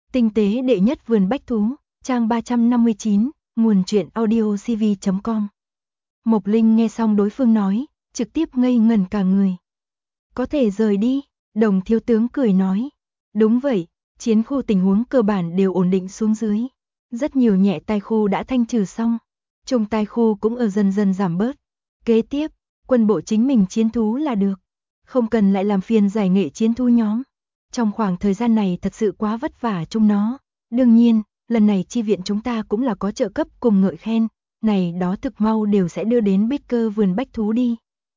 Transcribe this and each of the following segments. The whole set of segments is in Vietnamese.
Tinh tế đệ nhất vườn bách thú, trang 359, nguồn truyện audiocv.com. Mộc Linh nghe xong đối phương nói, trực tiếp ngây ngẩn cả người. Có thể rời đi, Đồng thiếu tướng cười nói. Đúng vậy, chiến khu tình huống cơ bản đều ổn định xuống dưới. Rất nhiều nhẹ tai khu đã thanh trừ xong, trung tai khu cũng ở dần dần giảm bớt. Kế tiếp, quân bộ chính mình chiến thú là được, không cần lại làm phiền giải nghệ chiến thú nhóm. Trong khoảng thời gian này thật sự quá vất vả chúng nó. Đương nhiên, lần này chi viện chúng ta cũng là có trợ cấp cùng ngợi khen, này đó thực mau đều sẽ đưa đến Baker vườn bách thú đi.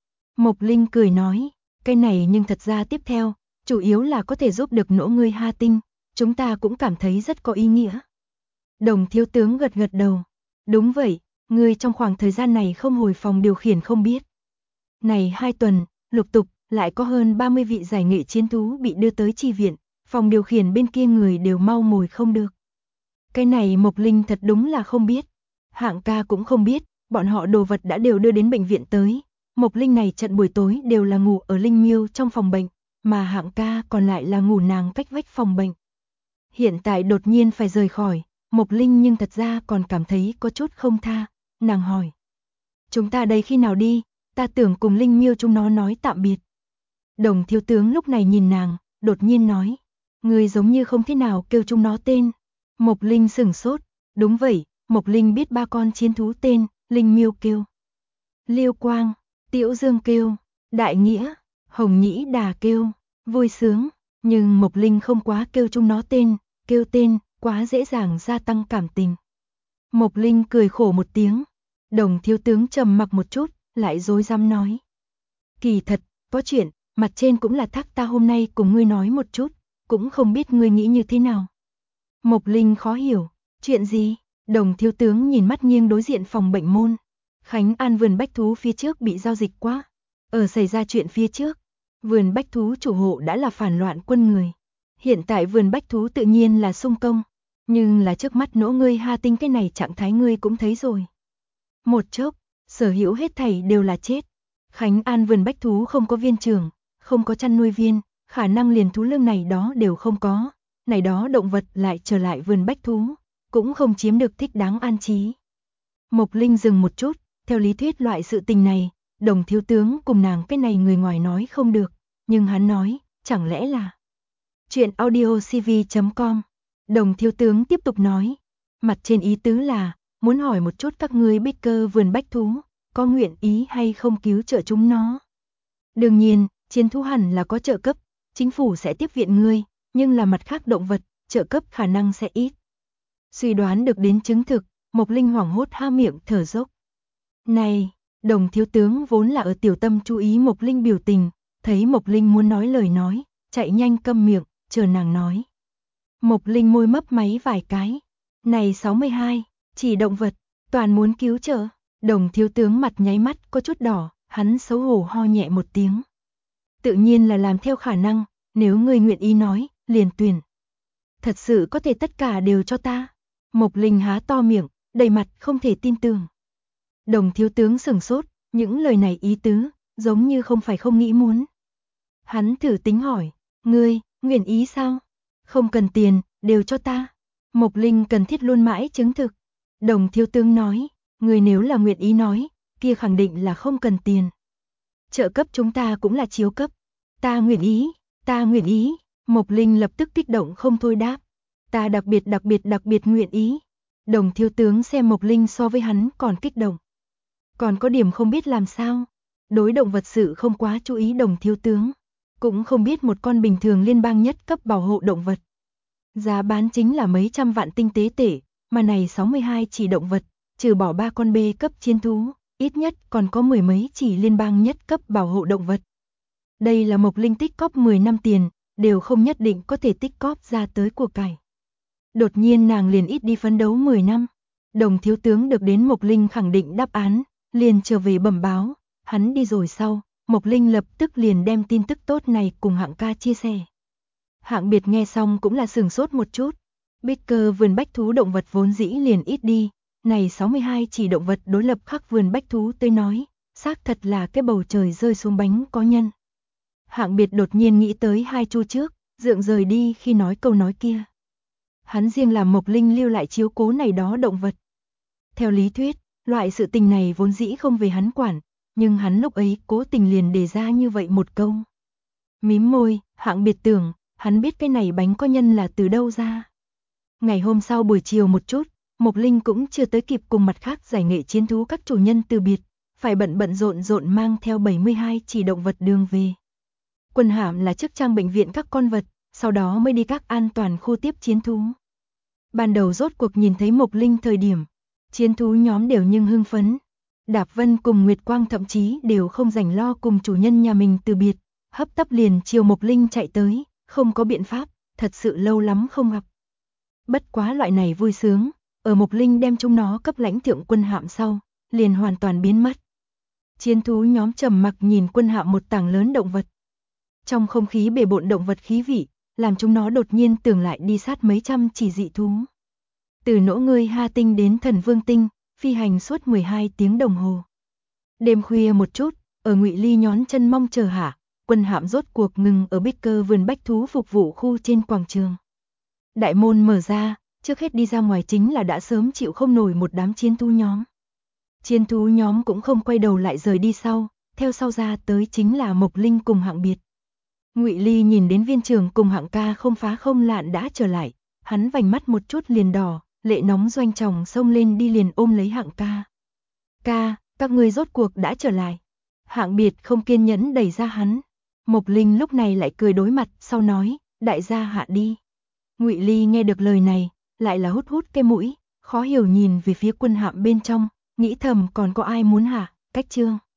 Mộc Linh cười nói, cái này nhưng thật ra tiếp theo, chủ yếu là có thể giúp được nỗ ngươi Ha Tinh, chúng ta cũng cảm thấy rất có ý nghĩa. Đồng thiếu tướng gật gật đầu, đúng vậy, ngươi trong khoảng thời gian này không hồi phòng điều khiển không biết. Này 2 tuần, lục tục, lại có hơn 30 vị giải nghệ chiến thú bị đưa tới chi viện, phòng điều khiển bên kia người đều mau mồi không được. Cái này Mộc Linh thật đúng là không biết, Hạng ca cũng không biết, bọn họ đồ vật đã đều đưa đến bệnh viện tới. Mộc Linh này trận buổi tối đều là ngủ ở Linh Miêu trong phòng bệnh, mà Hạng ca còn lại là ngủ nàng cách vách phòng bệnh. Hiện tại đột nhiên phải rời khỏi, Mộc Linh nhưng thật ra còn cảm thấy có chút không tha, nàng hỏi. Chúng ta đây khi nào đi, ta tưởng cùng Linh Miêu chúng nó nói tạm biệt. Đồng thiếu tướng lúc này nhìn nàng, đột nhiên nói, người giống như không thế nào kêu chúng nó tên. Mộc Linh sửng sốt, đúng vậy, Mộc Linh biết 3 con chiến thú tên, Linh Miêu kêu Liêu Quang, Tiểu Dương kêu Đại Nghĩa, Hồng Nhĩ Đà kêu Vui Sướng, nhưng Mộc Linh không quá kêu chúng nó tên, kêu tên quá dễ dàng gia tăng cảm tình. Mộc Linh cười khổ một tiếng, Đồng thiếu tướng trầm mặc một chút, lại dối dám nói. Kỳ thật, có chuyện, mặt trên cũng là thác ta hôm nay cùng ngươi nói một chút, cũng không biết ngươi nghĩ như thế nào. Mộc Linh khó hiểu, chuyện gì? Đồng thiếu tướng nhìn mắt nghiêng đối diện phòng bệnh môn. Khánh An vườn bách thú phía trước bị giao dịch quá. Ở xảy ra chuyện phía trước, vườn bách thú chủ hộ đã là phản loạn quân người. Hiện tại vườn bách thú tự nhiên là xung công, nhưng là trước mắt nỗ ngươi Ha Tinh cái này trạng thái ngươi cũng thấy rồi. Một chốc, sở hữu hết thảy đều là chết. Khánh An vườn bách thú không có viên trưởng, không có chăn nuôi viên, khả năng liền thú lương này đó đều không có. Này đó động vật lại trở lại vườn bách thú, cũng không chiếm được thích đáng an trí. Mộc Linh dừng một chút, theo lý thuyết loại sự tình này, Đồng thiếu tướng cùng nàng cái này người ngoài nói không được, nhưng hắn nói, chẳng lẽ là chuyện audiocv.com. Đồng thiếu tướng tiếp tục nói, mặt trên ý tứ là, muốn hỏi một chút các ngươi Baker vườn bách thú, có nguyện ý hay không cứu trợ chúng nó. Đương nhiên, chiến thú hẳn là có trợ cấp, chính phủ sẽ tiếp viện ngươi, nhưng là mặt khác động vật, trợ cấp khả năng sẽ ít. Suy đoán được đến chứng thực, Mộc Linh hoảng hốt há miệng thở dốc. Này, Đồng thiếu tướng vốn là ở tiểu tâm chú ý Mộc Linh biểu tình, thấy Mộc Linh muốn nói lời nói, chạy nhanh câm miệng, chờ nàng nói. Mộc Linh môi mấp máy vài cái. Này 62, chỉ động vật, toàn muốn cứu trợ. Đồng thiếu tướng mặt nháy mắt có chút đỏ, hắn xấu hổ ho nhẹ một tiếng. Tự nhiên là làm theo khả năng, nếu người nguyện ý nói, liền tuyển. Thật sự có thể tất cả đều cho ta. Mộc Linh há to miệng, đầy mặt không thể tin tưởng. Đồng thiếu tướng sửng sốt, những lời này ý tứ, giống như không phải không nghĩ muốn. Hắn thử tính hỏi, ngươi, nguyện ý sao? Không cần tiền, đều cho ta. Mộc Linh cần thiết luôn mãi chứng thực. Đồng thiếu tướng nói, ngươi nếu là nguyện ý nói, kia khẳng định là không cần tiền. Trợ cấp chúng ta cũng là chiếu cấp. Ta nguyện ý, ta nguyện ý. Mộc Linh lập tức kích động không thôi đáp. Ta đặc biệt nguyện ý. Đồng thiếu tướng xem Mộc Linh so với hắn còn kích động. Còn có điểm không biết làm sao. Đối động vật sự không quá chú ý đồng thiếu tướng. Cũng không biết một con bình thường liên bang nhất cấp bảo hộ động vật. Giá bán chính là mấy trăm vạn tinh tế tệ, mà này 62 chỉ động vật, trừ bỏ 3 con B cấp chiến thú, ít nhất còn có 10 mấy chỉ liên bang nhất cấp bảo hộ động vật. Đây là Mộc Linh tích cóp 10 năm tiền, đều không nhất định có thể tích cóp ra tới của cải. Đột nhiên nàng liền ít đi phấn đấu 10 năm. Đồng thiếu tướng được đến Mộc Linh khẳng định đáp án, liền trở về bẩm báo, hắn đi rồi sau, Mộc Linh lập tức liền đem tin tức tốt này cùng Hạng ca chia sẻ. Hạng Biệt nghe xong cũng là sửng sốt một chút. Baker vườn bách thú động vật vốn dĩ liền ít đi, này 62 chỉ động vật đối lập khắc vườn bách thú tới nói, xác thật là cái bầu trời rơi xuống bánh có nhân. Hạng Biệt đột nhiên nghĩ tới 2 chu trước, dượng rời đi khi nói câu nói kia. hắn riêng làm Mộc Linh lưu lại chiếu cố này đó động vật. Theo lý thuyết, loại sự tình này vốn dĩ không về hắn quản, nhưng hắn lúc ấy cố tình liền đề ra như vậy một câu. Mím môi, Hạng Biệt tưởng, hắn biết cái này bánh có nhân là từ đâu ra. Ngày hôm sau buổi chiều một chút, Mộc Linh cũng chưa tới kịp cùng mặt khác giải nghệ chiến thú các chủ nhân từ biệt, phải bận rộn mang theo 72 chỉ động vật đường về. Quân Hạm là trước trang bệnh viện các con vật, sau đó mới đi các an toàn khu tiếp chiến thú. Ban đầu rốt cuộc nhìn thấy Mộc Linh thời điểm, chiến thú nhóm đều nhưng hưng phấn. Đạp Vân cùng Nguyệt Quang thậm chí đều không rảnh lo cùng chủ nhân nhà mình từ biệt, hấp tấp liền chiều Mộc Linh chạy tới, không có biện pháp, thật sự lâu lắm không gặp. Bất quá loại này vui sướng, ở Mộc Linh đem chúng nó cấp lãnh thượng Quân Hạm sau, liền hoàn toàn biến mất. Chiến thú nhóm trầm mặc nhìn Quân Hạm một tảng lớn động vật. Trong không khí bề bộn động vật khí vị, làm chúng nó đột nhiên tưởng lại đi sát mấy trăm chỉ dị thú. Từ Nỗ Ngươi Ha Tinh đến Thần Vương Tinh, phi hành suốt 12 tiếng đồng hồ. Đêm khuya một chút, ở Ngụy Ly nhón chân mong chờ hạ, Quân Hạm rốt cuộc ngừng ở Bích vườn bách thú phục vụ khu trên quảng trường. Đại môn mở ra, trước hết đi ra ngoài chính là đã sớm chịu không nổi một đám chiến thú nhóm. Chiến thú nhóm cũng không quay đầu lại rời đi sau, theo sau ra tới chính là Mộc Linh cùng Hạng Biệt. Ngụy Ly nhìn đến viên trưởng cùng Hạng ca không phá không lạn đã trở lại, hắn vành mắt một chút liền đỏ, lệ nóng doanh tròng xông lên đi liền ôm lấy Hạng ca. Ca, các ngươi rốt cuộc đã trở lại. Hạng Biệt không kiên nhẫn đẩy ra hắn. Mộc Linh lúc này lại cười đối mặt, sau nói, đại gia hạ đi. Ngụy Ly nghe được lời này, lại là hút cái mũi, khó hiểu nhìn về phía Quân Hạm bên trong, nghĩ thầm còn có ai muốn hạ, cách chưa?